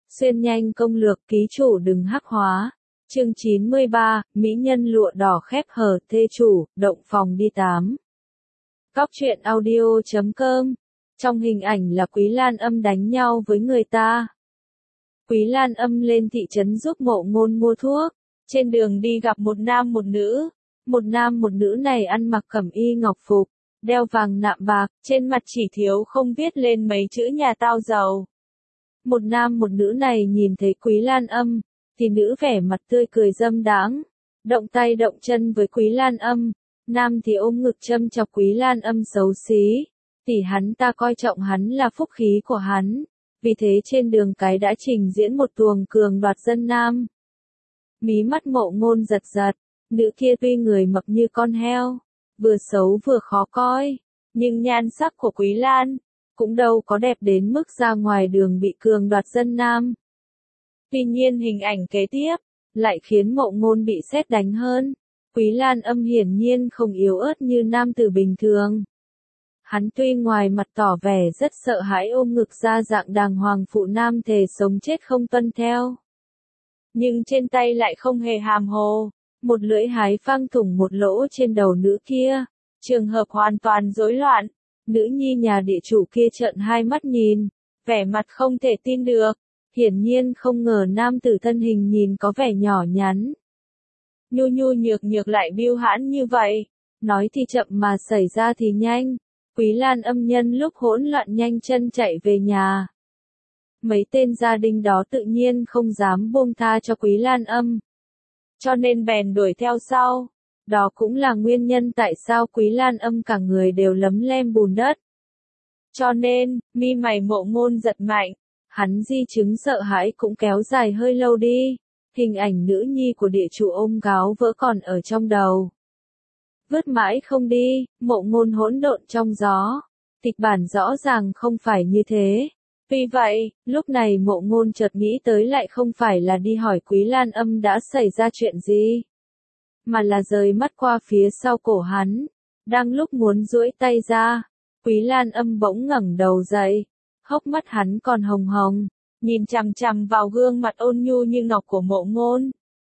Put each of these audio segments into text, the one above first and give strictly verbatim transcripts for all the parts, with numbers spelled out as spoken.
Xuyên nhanh công lược ký chủ đừng hắc hóa. Chương chín mươi ba, Mỹ nhân lụa đỏ khép hờ thê chủ, động phòng đi tám. Cóc truyện audio chấm com. Trong hình ảnh là Quý Lan Âm đánh nhau với người ta. Quý Lan Âm lên thị trấn giúp Mộ Ngôn mua thuốc. Trên đường đi gặp một nam một nữ. Một nam một nữ này ăn mặc cẩm y ngọc phục, đeo vàng nạm bạc, trên mặt chỉ thiếu không viết lên mấy chữ nhà tao giàu. Một nam một nữ này nhìn thấy Quý Lan Âm, thì nữ vẻ mặt tươi cười dâm đãng, động tay động chân với Quý Lan Âm, nam thì ôm ngực châm chọc Quý Lan Âm xấu xí, thì hắn ta coi trọng hắn là phúc khí của hắn, vì thế trên đường cái đã trình diễn một tuồng cường đoạt dân nam. Mí mắt Mộ Ngôn giật giật, nữ kia tuy người mập như con heo, vừa xấu vừa khó coi, nhưng nhan sắc của Quý Lan cũng đâu có đẹp đến mức ra ngoài đường bị cường đoạt dân nam. Tuy nhiên hình ảnh kế tiếp lại khiến Mộ Ngôn bị sét đánh hơn. Quý Lan Âm hiển nhiên không yếu ớt như nam tử bình thường. Hắn tuy ngoài mặt tỏ vẻ rất sợ hãi ôm ngực ra dạng đàng hoàng phụ nam thề sống chết không tuân theo, nhưng trên tay lại không hề hàm hồ, một lưỡi hái phang thủng một lỗ trên đầu nữ kia. Trường hợp hoàn toàn rối loạn. Nữ nhi nhà địa chủ kia trợn hai mắt nhìn, vẻ mặt không thể tin được, hiển nhiên không ngờ nam tử thân hình nhìn có vẻ nhỏ nhắn, nhu nhu nhược nhược lại biêu hãn như vậy. Nói thì chậm mà xảy ra thì nhanh, Quý Lan Âm nhân lúc hỗn loạn nhanh chân chạy về nhà. Mấy tên gia đình đó tự nhiên không dám buông tha cho Quý Lan Âm, cho nên bèn đuổi theo sau. Đó cũng là nguyên nhân tại sao Quý Lan Âm cả người đều lấm lem bùn đất. Cho nên, mi mày Mộ Ngôn giật mạnh, hắn di chứng sợ hãi cũng kéo dài hơi lâu đi. Hình ảnh nữ nhi của địa chủ ôm gáo vỡ còn ở trong đầu. Vứt mãi không đi, Mộ Ngôn hỗn độn trong gió. Kịch bản rõ ràng không phải như thế. Vì vậy, lúc này Mộ Ngôn chợt nghĩ tới lại không phải là đi hỏi Quý Lan Âm đã xảy ra chuyện gì, mà là rời mắt qua phía sau cổ hắn. Đang lúc muốn duỗi tay ra, Quý Lan Âm bỗng ngẩng đầu dậy, hốc mắt hắn còn hồng hồng, nhìn chằm chằm vào gương mặt ôn nhu như ngọc của Mộ Ngôn.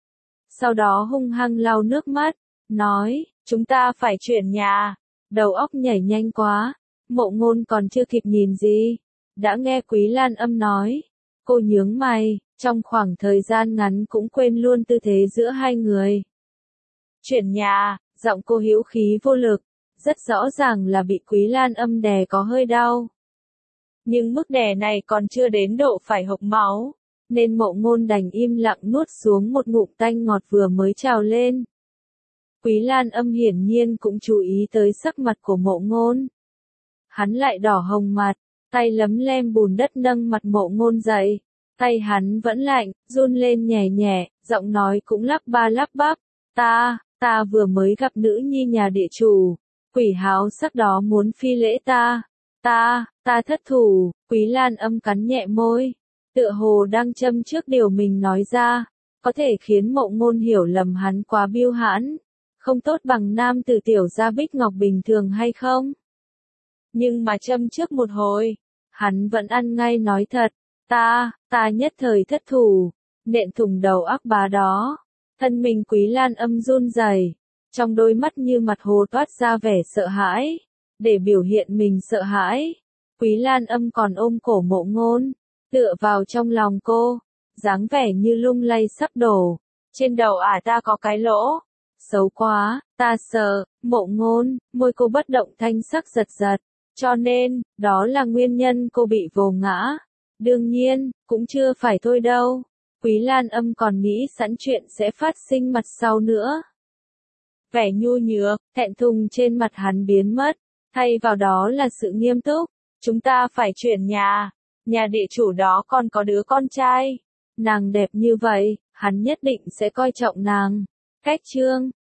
Sau đó hung hăng lau nước mắt, nói, chúng ta phải chuyển nhà. Đầu óc nhảy nhanh quá, Mộ Ngôn còn chưa kịp nhìn gì, đã nghe Quý Lan Âm nói. Cô nhướng mày, trong khoảng thời gian ngắn cũng quên luôn tư thế giữa hai người. Chuyển nhà, giọng cô hữu khí vô lực, rất rõ ràng là bị Quý Lan Âm đè có hơi đau. Nhưng mức đè này còn chưa đến độ phải hộc máu, nên Mộ Ngôn đành im lặng nuốt xuống một ngụm tanh ngọt vừa mới trào lên. Quý Lan Âm hiển nhiên cũng chú ý tới sắc mặt của Mộ Ngôn. Hắn lại đỏ hồng mặt, tay lấm lem bùn đất nâng mặt Mộ Ngôn dậy. Tay hắn vẫn lạnh, run lên nhẹ nhẹ, giọng nói cũng lắp ba lắp bắp. Ta, ta vừa mới gặp nữ nhi nhà địa chủ. Quỷ háo sắc đó muốn phi lễ ta. Ta, ta thất thủ. Quý Lan Âm cắn nhẹ môi, tựa hồ đang châm trước điều mình nói ra, có thể khiến Mộ Ngôn hiểu lầm hắn quá biêu hãn, không tốt bằng nam tử tiểu gia bích ngọc bình thường hay không. Nhưng mà châm trước một hồi, hắn vẫn ăn ngay nói thật. Ta, ta nhất thời thất thủ, nện thủng đầu ác bá đó. Thân mình Quý Lan Âm run rẩy, trong đôi mắt như mặt hồ toát ra vẻ sợ hãi. Để biểu hiện mình sợ hãi, Quý Lan Âm còn ôm cổ Mộ Ngôn, tựa vào trong lòng cô, dáng vẻ như lung lay sắp đổ. Trên đầu ả ta có cái lỗ, xấu quá, ta sợ. Mộ Ngôn, môi cô bất động thanh sắc giật giật, cho nên, đó là nguyên nhân cô bị vồ ngã. Đương nhiên, cũng chưa phải thôi đâu. Quý Lan Âm còn nghĩ sẵn chuyện sẽ phát sinh mặt sau nữa. Vẻ nhu nhược, thẹn thùng trên mặt hắn biến mất, thay vào đó là sự nghiêm túc. Chúng ta phải chuyển nhà, nhà địa chủ đó còn có đứa con trai. Nàng đẹp như vậy, hắn nhất định sẽ coi trọng nàng. Cách chương